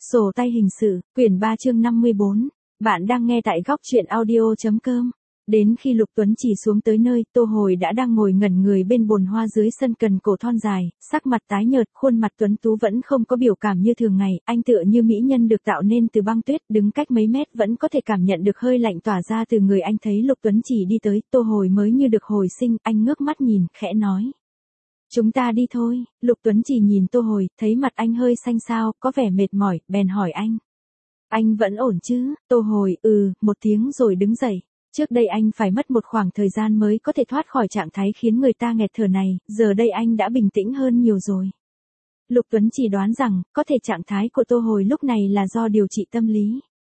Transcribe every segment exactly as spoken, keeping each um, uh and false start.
Sổ tay hình sự, quyển ba chương năm mươi bốn. Bạn đang nghe tại góc truyện audio.com. Đến khi Lục Tuấn Chỉ xuống tới nơi, Tô Hồi đã đang ngồi ngẩn người bên bồn hoa dưới sân cần cổ thon dài, sắc mặt tái nhợt, khuôn mặt tuấn tú vẫn không có biểu cảm như thường ngày, anh tựa như mỹ nhân được tạo nên từ băng tuyết, đứng cách mấy mét vẫn có thể cảm nhận được hơi lạnh tỏa ra từ người anh. Thấy Lục Tuấn Chỉ đi tới, Tô Hồi mới như được hồi sinh, anh ngước mắt nhìn, khẽ nói. Chúng ta đi thôi. Lục Tuấn Chỉ nhìn Tô Hồi, thấy mặt anh hơi xanh xao, có vẻ mệt mỏi, bèn hỏi anh. Anh vẫn ổn chứ? Tô Hồi, ừ, một tiếng rồi đứng dậy. Trước đây anh phải mất một khoảng thời gian mới có thể thoát khỏi trạng thái khiến người ta nghẹt thở này, giờ đây anh đã bình tĩnh hơn nhiều rồi. Lục Tuấn Chỉ đoán rằng, có thể trạng thái của Tô Hồi lúc này là do điều trị tâm lý.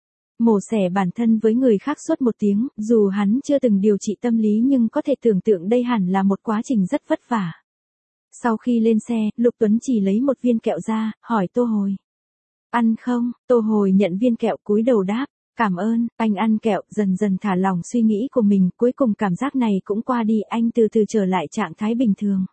Mổ xẻ bản thân với người khác suốt một tiếng, dù hắn chưa từng điều trị tâm lý nhưng có thể tưởng tượng đây hẳn là một quá trình rất vất vả. Sau khi lên xe, Lục Tuấn Chỉ lấy một viên kẹo ra, hỏi Tô Hồi. Ăn không? Tô Hồi nhận viên kẹo cúi đầu đáp. Cảm ơn, anh ăn kẹo, dần dần thả lỏng suy nghĩ của mình, cuối cùng cảm giác này cũng qua đi, anh từ từ trở lại trạng thái bình thường.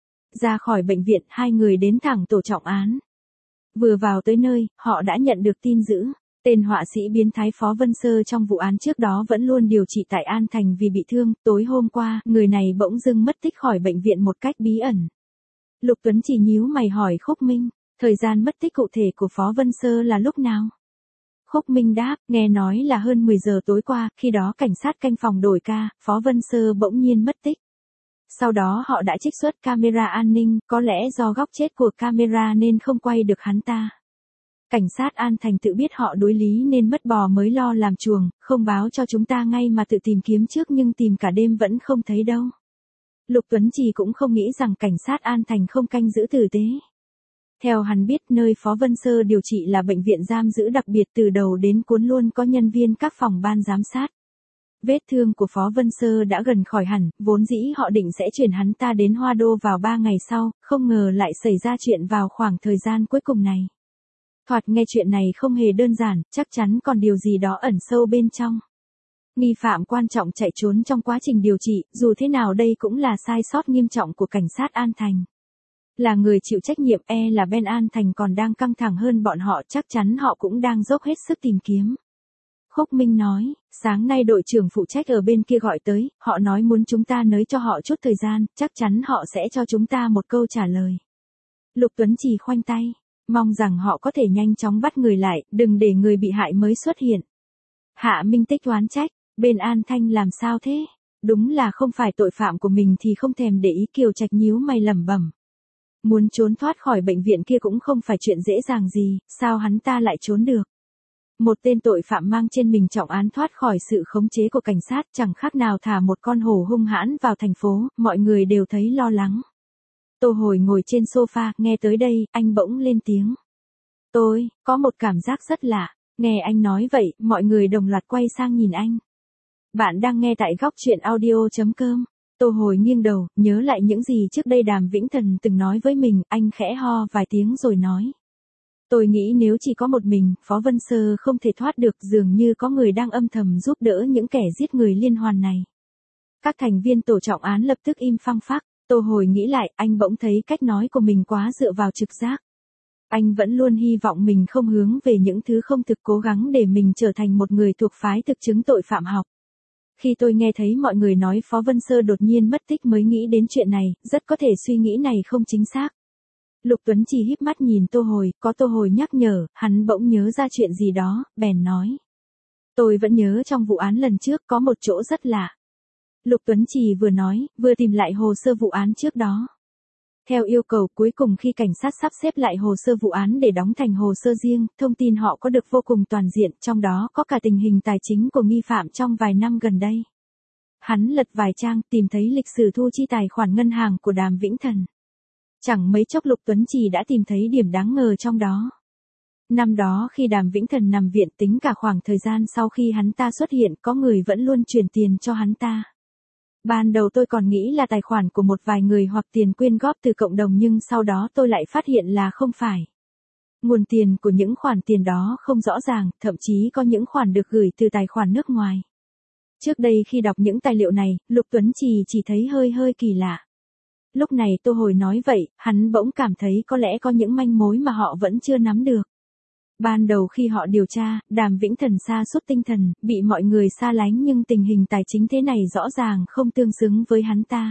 Ra khỏi bệnh viện, hai người đến thẳng tổ trọng án. Vừa vào tới nơi, họ đã nhận được tin dữ. Tên họa sĩ biến thái Phó Vân Sơ trong vụ án trước đó vẫn luôn điều trị tại An Thành vì bị thương, tối hôm qua, người này bỗng dưng mất tích khỏi bệnh viện một cách bí ẩn. Lục Tuấn Chỉ nhíu mày hỏi Khúc Minh, thời gian mất tích cụ thể của Phó Vân Sơ là lúc nào? Khúc Minh đáp, nghe nói là hơn mười giờ tối qua, khi đó cảnh sát canh phòng đổi ca, Phó Vân Sơ bỗng nhiên mất tích. Sau đó họ đã trích xuất camera an ninh, có lẽ do góc chết của camera nên không quay được hắn ta. Cảnh sát An Thành tự biết họ đối lý nên mất bò mới lo làm chuồng, không báo cho chúng ta ngay mà tự tìm kiếm trước nhưng tìm cả đêm vẫn không thấy đâu. Lục Tuấn Chỉ cũng không nghĩ rằng cảnh sát An Thành không canh giữ tử tế. Theo hắn biết, nơi Phó Vân Sơ điều trị là bệnh viện giam giữ đặc biệt, từ đầu đến cuối luôn có nhân viên các phòng ban giám sát. Vết thương của Phó Vân Sơ đã gần khỏi hẳn, vốn dĩ họ định sẽ chuyển hắn ta đến Hoa Đô vào ba ngày sau, không ngờ lại xảy ra chuyện vào khoảng thời gian cuối cùng này. Thoạt nghe chuyện này không hề đơn giản, chắc chắn còn điều gì đó ẩn sâu bên trong. Nghi phạm quan trọng chạy trốn trong quá trình điều trị, dù thế nào đây cũng là sai sót nghiêm trọng của cảnh sát An Thành. Là người chịu trách nhiệm, e là bên An Thành còn đang căng thẳng hơn bọn họ, chắc chắn họ cũng đang dốc hết sức tìm kiếm. Khúc Minh nói, sáng nay đội trưởng phụ trách ở bên kia gọi tới, họ nói muốn chúng ta nới cho họ chút thời gian, chắc chắn họ sẽ cho chúng ta một câu trả lời. Lục Tuấn Chỉ khoanh tay, mong rằng họ có thể nhanh chóng bắt người lại, đừng để người bị hại mới xuất hiện. Hạ Minh Tích oán trách, bên An Thanh làm sao thế? Đúng là không phải tội phạm của mình thì không thèm để ý. Kiều Trạch nhíu mày lẩm bẩm. Muốn trốn thoát khỏi bệnh viện kia cũng không phải chuyện dễ dàng gì, sao hắn ta lại trốn được? Một tên tội phạm mang trên mình trọng án thoát khỏi sự khống chế của cảnh sát chẳng khác nào thả một con hổ hung hãn vào thành phố, mọi người đều thấy lo lắng. Tô Hồi ngồi trên sofa, nghe tới đây, anh bỗng lên tiếng. Tôi, có một cảm giác rất lạ. Nghe anh nói vậy, mọi người đồng loạt quay sang nhìn anh. Bạn đang nghe tại góc truyện audio.com. Tô Hồi nghiêng đầu, nhớ lại những gì trước đây Đàm Vĩnh Thần từng nói với mình, anh khẽ ho vài tiếng rồi nói. Tôi nghĩ nếu chỉ có một mình, Phó Vân Sơ không thể thoát được, dường như có người đang âm thầm giúp đỡ những kẻ giết người liên hoàn này. Các thành viên tổ trọng án lập tức im phăng phắc. Tô Hồi nghĩ lại, anh bỗng thấy cách nói của mình quá dựa vào trực giác. Anh vẫn luôn hy vọng mình không hướng về những thứ không thực, cố gắng để mình trở thành một người thuộc phái thực chứng tội phạm học. Khi tôi nghe thấy mọi người nói Phó Vân Sơ đột nhiên mất tích mới nghĩ đến chuyện này, rất có thể suy nghĩ này không chính xác. Lục Tuấn Chỉ híp mắt nhìn Tô Hồi, có Tô Hồi nhắc nhở, hắn bỗng nhớ ra chuyện gì đó, bèn nói. Tôi vẫn nhớ trong vụ án lần trước có một chỗ rất lạ. Lục Tuấn Chỉ vừa nói, vừa tìm lại hồ sơ vụ án trước đó. Theo yêu cầu, cuối cùng khi cảnh sát sắp xếp lại hồ sơ vụ án để đóng thành hồ sơ riêng, thông tin họ có được vô cùng toàn diện, trong đó có cả tình hình tài chính của nghi phạm trong vài năm gần đây. Hắn lật vài trang, tìm thấy lịch sử thu chi tài khoản ngân hàng của Đàm Vĩnh Thần. Chẳng mấy chốc Lục Tuấn Chỉ đã tìm thấy điểm đáng ngờ trong đó. Năm đó khi Đàm Vĩnh Thần nằm viện, tính cả khoảng thời gian sau khi hắn ta xuất hiện, có người vẫn luôn chuyển tiền cho hắn ta. Ban đầu tôi còn nghĩ là tài khoản của một vài người hoặc tiền quyên góp từ cộng đồng, nhưng sau đó tôi lại phát hiện là không phải. Nguồn tiền của những khoản tiền đó không rõ ràng, thậm chí có những khoản được gửi từ tài khoản nước ngoài. Trước đây khi đọc những tài liệu này, Lục Tuấn Chỉ chỉ thấy hơi hơi kỳ lạ. Lúc này Tô Hồi nói vậy, hắn bỗng cảm thấy có lẽ có những manh mối mà họ vẫn chưa nắm được. Ban đầu khi họ điều tra, Đàm Vĩnh Thần sa sút tinh thần, bị mọi người xa lánh nhưng tình hình tài chính thế này rõ ràng không tương xứng với hắn ta.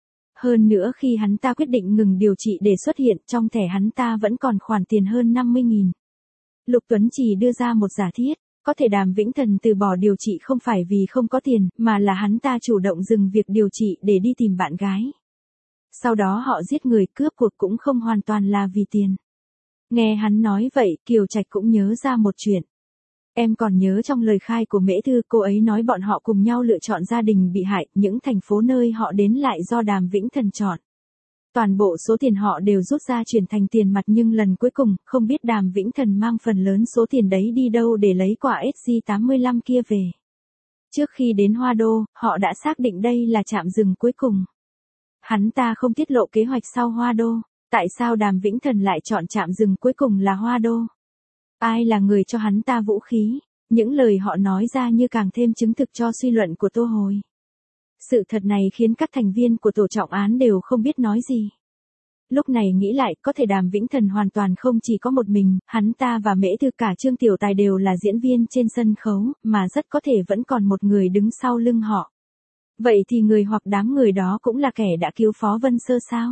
Hơn nữa khi hắn ta quyết định ngừng điều trị để xuất hiện, trong thẻ hắn ta vẫn còn khoản tiền hơn năm mươi nghìn. Lục Tuấn Trì đưa ra một giả thiết, có thể Đàm Vĩnh Thần từ bỏ điều trị không phải vì không có tiền, mà là hắn ta chủ động dừng việc điều trị để đi tìm bạn gái. Sau đó họ giết người cướp cuộc cũng không hoàn toàn là vì tiền. Nghe hắn nói vậy, Kiều Trạch cũng nhớ ra một chuyện. Em còn nhớ trong lời khai của Mễ Thư, cô ấy nói bọn họ cùng nhau lựa chọn gia đình bị hại, những thành phố nơi họ đến lại do Đàm Vĩnh Thần chọn. Toàn bộ số tiền họ đều rút ra chuyển thành tiền mặt, nhưng lần cuối cùng, không biết Đàm Vĩnh Thần mang phần lớn số tiền đấy đi đâu để lấy quả ét giê tám mươi lăm kia về. Trước khi đến Hoa Đô, họ đã xác định đây là trạm dừng cuối cùng. Hắn ta không tiết lộ kế hoạch sau Hoa Đô. Tại sao Đàm Vĩnh Thần lại chọn trạm dừng cuối cùng là Hoa Đô? Ai là người cho hắn ta vũ khí? Những lời họ nói ra như càng thêm chứng thực cho suy luận của Tô Hồi. Sự thật này khiến các thành viên của tổ trọng án đều không biết nói gì. Lúc này nghĩ lại, có thể Đàm Vĩnh Thần hoàn toàn không chỉ có một mình, hắn ta và Mễ Thư cả Trương Tiểu Tài đều là diễn viên trên sân khấu, mà rất có thể vẫn còn một người đứng sau lưng họ. Vậy thì người hoặc đám người đó cũng là kẻ đã cứu Phó Vân Sơ sao?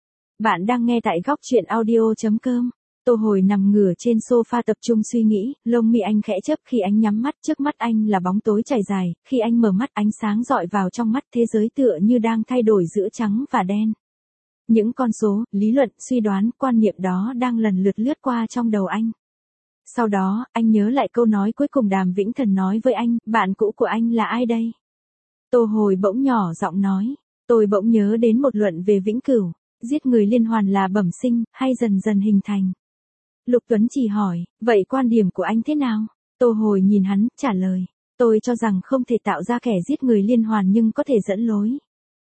Bạn đang nghe tại góc truyện audio chấm com. Tô Hồi nằm ngửa trên sofa tập trung suy nghĩ, lông mi anh khẽ chớp khi anh nhắm mắt, trước mắt anh là bóng tối trải dài, khi anh mở mắt ánh sáng dọi vào trong mắt, thế giới tựa như đang thay đổi giữa trắng và đen. Những con số, lý luận, suy đoán, quan niệm đó đang lần lượt lướt qua trong đầu anh. Sau đó, anh nhớ lại câu nói cuối cùng Đàm Vĩnh Thần nói với anh, bạn cũ của anh là ai đây? Tô Hồi bỗng nhỏ giọng nói, tôi bỗng nhớ đến một luận về vĩnh cửu. Giết người liên hoàn là bẩm sinh, hay dần dần hình thành? Lục Tuấn chỉ hỏi, vậy quan điểm của anh thế nào? Tô Hồi nhìn hắn, trả lời, tôi cho rằng không thể tạo ra kẻ giết người liên hoàn nhưng có thể dẫn lối.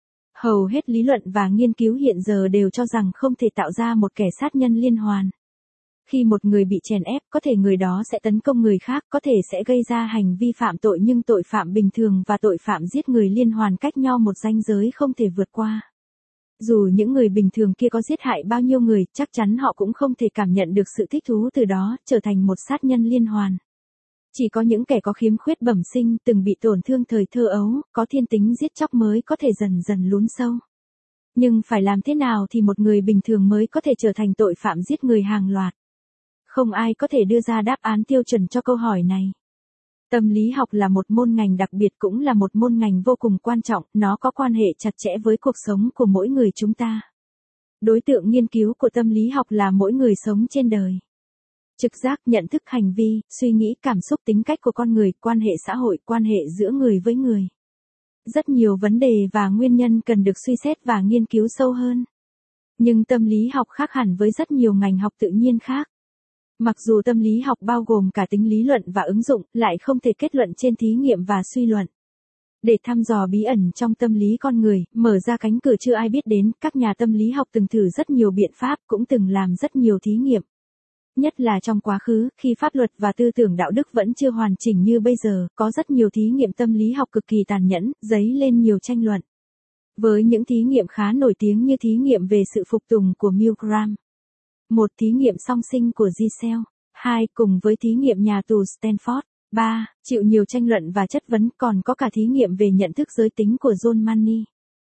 Hầu hết lý luận và nghiên cứu hiện giờ đều cho rằng không thể tạo ra một kẻ sát nhân liên hoàn. Khi một người bị chèn ép, có thể người đó sẽ tấn công người khác, có thể sẽ gây ra hành vi phạm tội, nhưng tội phạm bình thường và tội phạm giết người liên hoàn cách nhau một ranh giới không thể vượt qua. Dù những người bình thường kia có giết hại bao nhiêu người, chắc chắn họ cũng không thể cảm nhận được sự thích thú từ đó, trở thành một sát nhân liên hoàn. Chỉ có những kẻ có khiếm khuyết bẩm sinh, từng bị tổn thương thời thơ ấu, có thiên tính giết chóc mới có thể dần dần lún sâu. Nhưng phải làm thế nào thì một người bình thường mới có thể trở thành tội phạm giết người hàng loạt? Không ai có thể đưa ra đáp án tiêu chuẩn cho câu hỏi này. Tâm lý học là một môn ngành đặc biệt, cũng là một môn ngành vô cùng quan trọng, nó có quan hệ chặt chẽ với cuộc sống của mỗi người chúng ta. Đối tượng nghiên cứu của tâm lý học là mỗi người sống trên đời. Trực giác, nhận thức, hành vi, suy nghĩ, cảm xúc, tính cách của con người, quan hệ xã hội, quan hệ giữa người với người. Rất nhiều vấn đề và nguyên nhân cần được suy xét và nghiên cứu sâu hơn. Nhưng tâm lý học khác hẳn với rất nhiều ngành học tự nhiên khác. Mặc dù tâm lý học bao gồm cả tính lý luận và ứng dụng, lại không thể kết luận trên thí nghiệm và suy luận. Để thăm dò bí ẩn trong tâm lý con người, mở ra cánh cửa chưa ai biết đến, các nhà tâm lý học từng thử rất nhiều biện pháp, cũng từng làm rất nhiều thí nghiệm. Nhất là trong quá khứ, khi pháp luật và tư tưởng đạo đức vẫn chưa hoàn chỉnh như bây giờ, có rất nhiều thí nghiệm tâm lý học cực kỳ tàn nhẫn, dấy lên nhiều tranh luận. Với những thí nghiệm khá nổi tiếng như thí nghiệm về sự phục tùng của Milgram. Một thí nghiệm song sinh của Giselle. Hai, cùng với thí nghiệm nhà tù Stanford. Ba, chịu nhiều tranh luận và chất vấn, còn có cả thí nghiệm về nhận thức giới tính của John Money.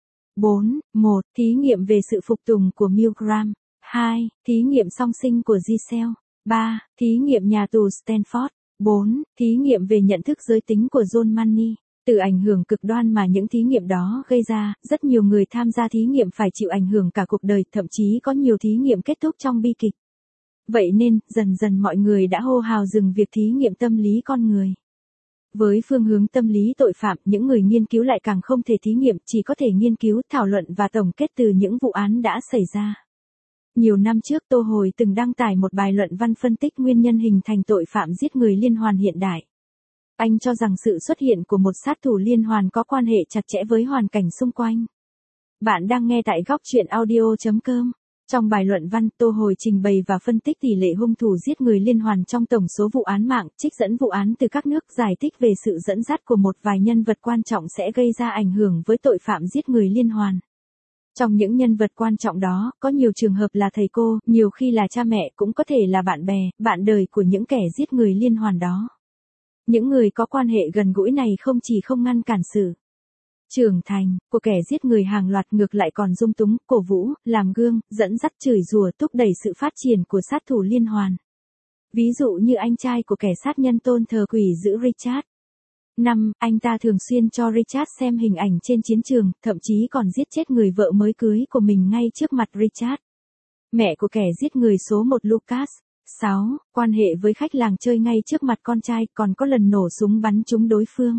Bốn, một, thí nghiệm về sự phục tùng của Milgram. Hai, thí nghiệm song sinh của Giselle. Ba, thí nghiệm nhà tù Stanford. Bốn, thí nghiệm về nhận thức giới tính của John Money. Từ ảnh hưởng cực đoan mà những thí nghiệm đó gây ra, rất nhiều người tham gia thí nghiệm phải chịu ảnh hưởng cả cuộc đời, thậm chí có nhiều thí nghiệm kết thúc trong bi kịch. Vậy nên, dần dần mọi người đã hô hào dừng việc thí nghiệm tâm lý con người. Với phương hướng tâm lý tội phạm, những người nghiên cứu lại càng không thể thí nghiệm, chỉ có thể nghiên cứu, thảo luận và tổng kết từ những vụ án đã xảy ra. Nhiều năm trước Tô Hồi từng đăng tải một bài luận văn phân tích nguyên nhân hình thành tội phạm giết người liên hoàn hiện đại. Anh cho rằng sự xuất hiện của một sát thủ liên hoàn có quan hệ chặt chẽ với hoàn cảnh xung quanh. Bạn đang nghe tại góc truyện audio chấm com. Trong bài luận văn, Tô Hồi trình bày và phân tích tỷ lệ hung thủ giết người liên hoàn trong tổng số vụ án mạng, trích dẫn vụ án từ các nước, giải thích về sự dẫn dắt của một vài nhân vật quan trọng sẽ gây ra ảnh hưởng với tội phạm giết người liên hoàn. Trong những nhân vật quan trọng đó, có nhiều trường hợp là thầy cô, nhiều khi là cha mẹ, cũng có thể là bạn bè, bạn đời của những kẻ giết người liên hoàn đó. Những người có quan hệ gần gũi này không chỉ không ngăn cản sự trưởng thành của kẻ giết người hàng loạt, ngược lại còn dung túng, cổ vũ, làm gương, dẫn dắt, chửi rủa, thúc đẩy sự phát triển của sát thủ liên hoàn. Ví dụ như anh trai của kẻ sát nhân tôn thờ quỷ dữ Richard. Năm, anh ta thường xuyên cho Richard xem hình ảnh trên chiến trường, thậm chí còn giết chết người vợ mới cưới của mình ngay trước mặt Richard. Mẹ của kẻ giết người số một Lucas. Sáu, quan hệ với khách làng chơi ngay trước mặt con trai, còn có lần nổ súng bắn trúng đối phương.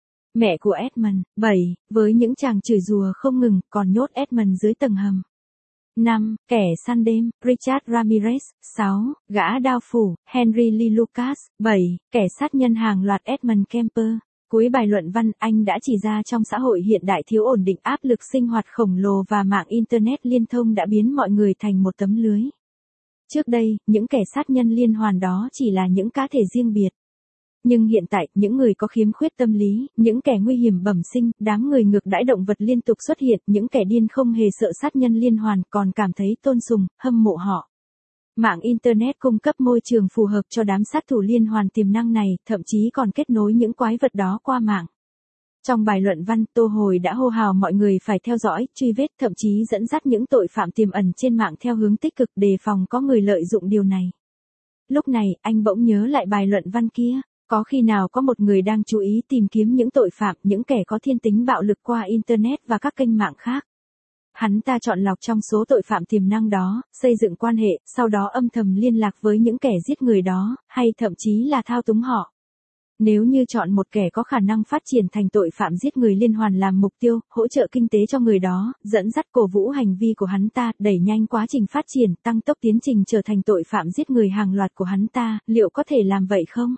Mẹ của Edmund. Bảy, với những chàng chửi rủa không ngừng, còn nhốt Edmund dưới tầng hầm. Năm, kẻ săn đêm, Richard Ramirez. Sáu, gã đao phủ, Henry Lee Lucas. Bảy, kẻ sát nhân hàng loạt, Edmund Kemper. Cuối bài luận văn, anh đã chỉ ra trong xã hội hiện đại thiếu ổn định, áp lực sinh hoạt khổng lồ và mạng Internet liên thông đã biến mọi người thành một tấm lưới. Trước đây, những kẻ sát nhân liên hoàn đó chỉ là những cá thể riêng biệt. Nhưng hiện tại, những người có khiếm khuyết tâm lý, những kẻ nguy hiểm bẩm sinh, đám người ngược đãi động vật liên tục xuất hiện, những kẻ điên không hề sợ sát nhân liên hoàn, còn cảm thấy tôn sùng, hâm mộ họ. Mạng Internet cung cấp môi trường phù hợp cho đám sát thủ liên hoàn tiềm năng này, thậm chí còn kết nối những quái vật đó qua mạng. Trong bài luận văn, Tô Hồi đã hô hào mọi người phải theo dõi, truy vết, thậm chí dẫn dắt những tội phạm tiềm ẩn trên mạng theo hướng tích cực, đề phòng có người lợi dụng điều này. Lúc này, anh bỗng nhớ lại bài luận văn kia. Có khi nào có một người đang chú ý tìm kiếm những tội phạm, những kẻ có thiên tính bạo lực qua Internet và các kênh mạng khác. Hắn ta chọn lọc trong số tội phạm tiềm năng đó, xây dựng quan hệ, sau đó âm thầm liên lạc với những kẻ giết người đó, hay thậm chí là thao túng họ. Nếu như chọn một kẻ có khả năng phát triển thành tội phạm giết người liên hoàn làm mục tiêu, hỗ trợ kinh tế cho người đó, dẫn dắt cổ vũ hành vi của hắn ta, đẩy nhanh quá trình phát triển, tăng tốc tiến trình trở thành tội phạm giết người hàng loạt của hắn ta, liệu có thể làm vậy không?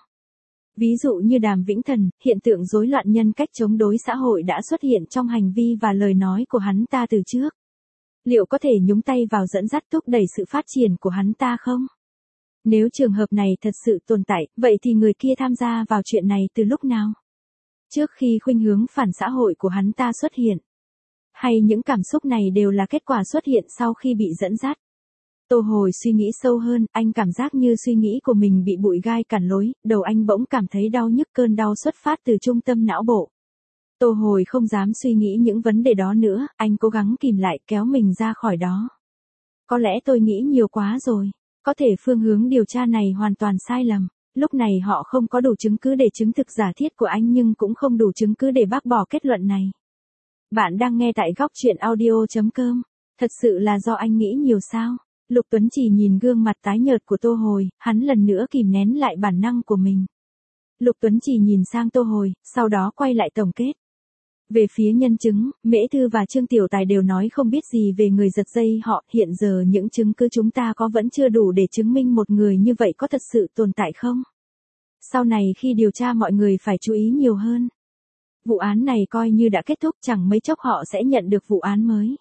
Ví dụ như Đàm Vĩnh Thần, hiện tượng rối loạn nhân cách chống đối xã hội đã xuất hiện trong hành vi và lời nói của hắn ta từ trước. Liệu có thể nhúng tay vào dẫn dắt thúc đẩy sự phát triển của hắn ta không? Nếu trường hợp này thật sự tồn tại, vậy thì người kia tham gia vào chuyện này từ lúc nào? Trước khi khuynh hướng phản xã hội của hắn ta xuất hiện? Hay những cảm xúc này đều là kết quả xuất hiện sau khi bị dẫn dắt? Tô Hồi suy nghĩ sâu hơn, anh cảm giác như suy nghĩ của mình bị bụi gai cản lối, đầu anh bỗng cảm thấy đau nhức, cơn đau xuất phát từ trung tâm não bộ. Tô Hồi không dám suy nghĩ những vấn đề đó nữa, anh cố gắng kìm lại, kéo mình ra khỏi đó. Có lẽ tôi nghĩ nhiều quá rồi, có thể phương hướng điều tra này hoàn toàn sai lầm. Lúc này họ không có đủ chứng cứ để chứng thực giả thiết của anh, nhưng cũng không đủ chứng cứ để bác bỏ kết luận này. Bạn đang nghe tại góc truyện audio chấm com. Thật sự là do anh nghĩ nhiều sao? Lục Tuấn Chỉ nhìn gương mặt tái nhợt của Tô Hồi, hắn lần nữa kìm nén lại bản năng của mình. Lục Tuấn Chỉ nhìn sang Tô Hồi, sau đó quay lại tổng kết. Về phía nhân chứng, Mễ Thư và Trương Tiểu Tài đều nói không biết gì về người giật dây họ, hiện giờ những chứng cứ chúng ta có vẫn chưa đủ để chứng minh một người như vậy có thật sự tồn tại không? Sau này khi điều tra mọi người phải chú ý nhiều hơn. Vụ án này coi như đã kết thúc, chẳng mấy chốc họ sẽ nhận được vụ án mới.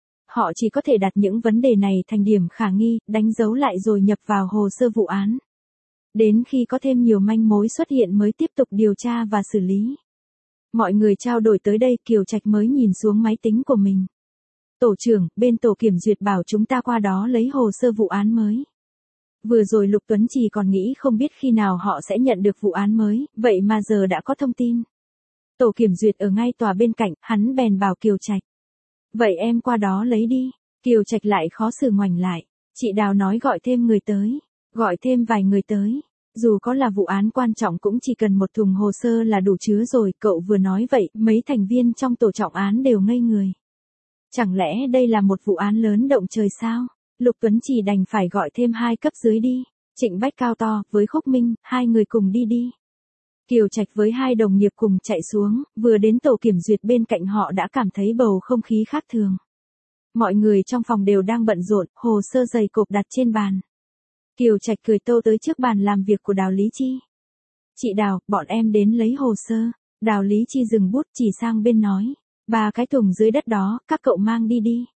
Họ chỉ có thể đặt những vấn đề này thành điểm khả nghi, đánh dấu lại rồi nhập vào hồ sơ vụ án. Đến khi có thêm nhiều manh mối xuất hiện mới tiếp tục điều tra và xử lý. Mọi người trao đổi tới đây, Kiều Trạch mới nhìn xuống máy tính của mình. Tổ trưởng, bên tổ kiểm duyệt bảo chúng ta qua đó lấy hồ sơ vụ án mới. Vừa rồi Lục Tuấn Chỉ còn nghĩ không biết khi nào họ sẽ nhận được vụ án mới, vậy mà giờ đã có thông tin. Tổ kiểm duyệt ở ngay tòa bên cạnh, hắn bèn bảo Kiều Trạch. Vậy em qua đó lấy đi. Kiều Trạch lại khó xử ngoảnh lại. Chị Đào nói gọi thêm người tới. Gọi thêm vài người tới. Dù có là vụ án quan trọng cũng chỉ cần một thùng hồ sơ là đủ chứa rồi. Cậu vừa nói vậy, mấy thành viên trong tổ trọng án đều ngây người. Chẳng lẽ đây là một vụ án lớn động trời sao? Lục Tuấn Chỉ đành phải gọi thêm hai cấp dưới đi. Trịnh Bách cao to, với Khúc Minh, hai người cùng đi đi. Kiều Trạch với hai đồng nghiệp cùng chạy xuống, vừa đến tổ kiểm duyệt bên cạnh họ đã cảm thấy bầu không khí khác thường. Mọi người trong phòng đều đang bận rộn, hồ sơ dày cộp đặt trên bàn. Kiều Trạch cười tâu tới trước bàn làm việc của Đào Lý Chi. Chị Đào, bọn em đến lấy hồ sơ. Đào Lý Chi dừng bút chỉ sang bên nói. Ba cái thùng dưới đất đó, các cậu mang đi đi.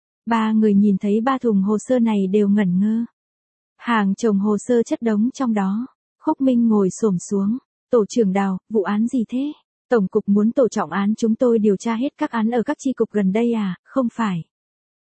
Ba người nhìn thấy ba thùng hồ sơ này đều ngẩn ngơ. Hàng chồng hồ sơ chất đống trong đó. Khúc Minh ngồi xổm xuống. Tổ trưởng Đào, vụ án gì thế? Tổng cục muốn tổ trọng án chúng tôi điều tra hết các án ở các chi cục gần đây à? Không phải.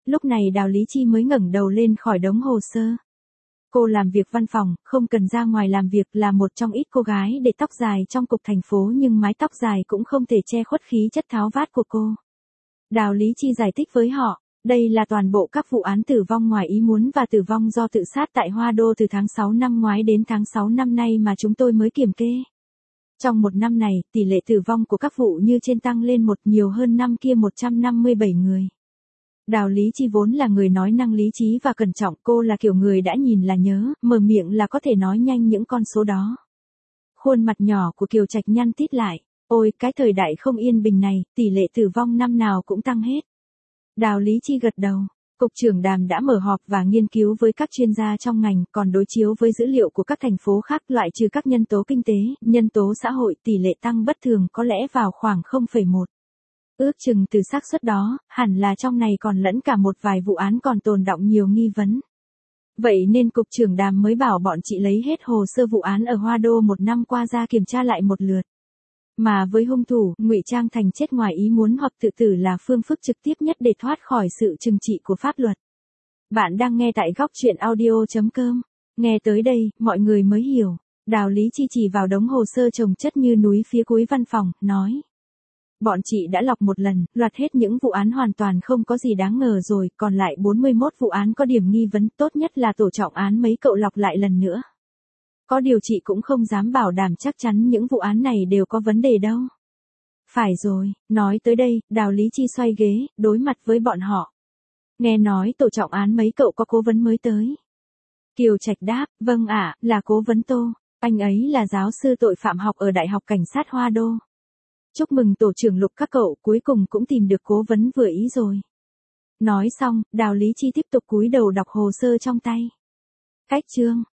Lúc này Đào Lý Chi mới ngẩng đầu lên khỏi đống hồ sơ. Cô làm việc văn phòng, không cần ra ngoài làm việc, là một trong ít cô gái để tóc dài trong cục thành phố, nhưng mái tóc dài cũng không thể che khuất khí chất tháo vát của cô. Đào Lý Chi giải thích với họ, đây là toàn bộ các vụ án tử vong ngoài ý muốn và tử vong do tự sát tại Hoa Đô từ tháng sáu năm ngoái đến tháng sáu năm nay mà chúng tôi mới kiểm kê. Trong một năm này, tỷ lệ tử vong của các vụ như trên tăng lên một nhiều hơn năm kia một trăm năm mươi bảy người. Đào Lý Chi vốn là người nói năng lý trí và cẩn trọng, cô là kiểu người đã nhìn là nhớ, mở miệng là có thể nói nhanh những con số đó. Khuôn mặt nhỏ của Kiều Trạch nhăn tít lại, ôi cái thời đại không yên bình này, tỷ lệ tử vong năm nào cũng tăng hết. Đào Lý Chi gật đầu, Cục trưởng Đàm đã mở họp và nghiên cứu với các chuyên gia trong ngành, còn đối chiếu với dữ liệu của các thành phố khác, loại trừ các nhân tố kinh tế, nhân tố xã hội, tỷ lệ tăng bất thường có lẽ vào khoảng không phẩy một. Ước chừng từ xác suất đó, hẳn là trong này còn lẫn cả một vài vụ án còn tồn đọng nhiều nghi vấn. Vậy nên Cục trưởng Đàm mới bảo bọn chị lấy hết hồ sơ vụ án ở Hoa Đô một năm qua ra kiểm tra lại một lượt. Mà với hung thủ, ngụy trang thành chết ngoài ý muốn hoặc tự tử là phương thức trực tiếp nhất để thoát khỏi sự trừng trị của pháp luật. Bạn đang nghe tại góc truyện audio chấm com. Nghe tới đây, mọi người mới hiểu. Đào Lý Chi chỉ vào đống hồ sơ chồng chất như núi phía cuối văn phòng, nói. Bọn chị đã lọc một lần, loạt hết những vụ án hoàn toàn không có gì đáng ngờ rồi, còn lại bốn mươi mốt vụ án có điểm nghi vấn, tốt nhất là tổ trọng án mấy cậu lọc lại lần nữa. Có điều chị cũng không dám bảo đảm chắc chắn những vụ án này đều có vấn đề đâu. Phải rồi, nói tới đây, Đào Lý Chi xoay ghế, đối mặt với bọn họ. Nghe nói tổ trọng án mấy cậu có cố vấn mới tới. Kiều Trạch đáp, vâng ạ, là cố vấn Tô, anh ấy là giáo sư tội phạm học ở Đại học Cảnh sát Hoa Đô. Chúc mừng tổ trưởng Lục các cậu, cuối cùng cũng tìm được cố vấn vừa ý rồi. Nói xong, Đào Lý Chi tiếp tục cúi đầu đọc hồ sơ trong tay. Cách chương.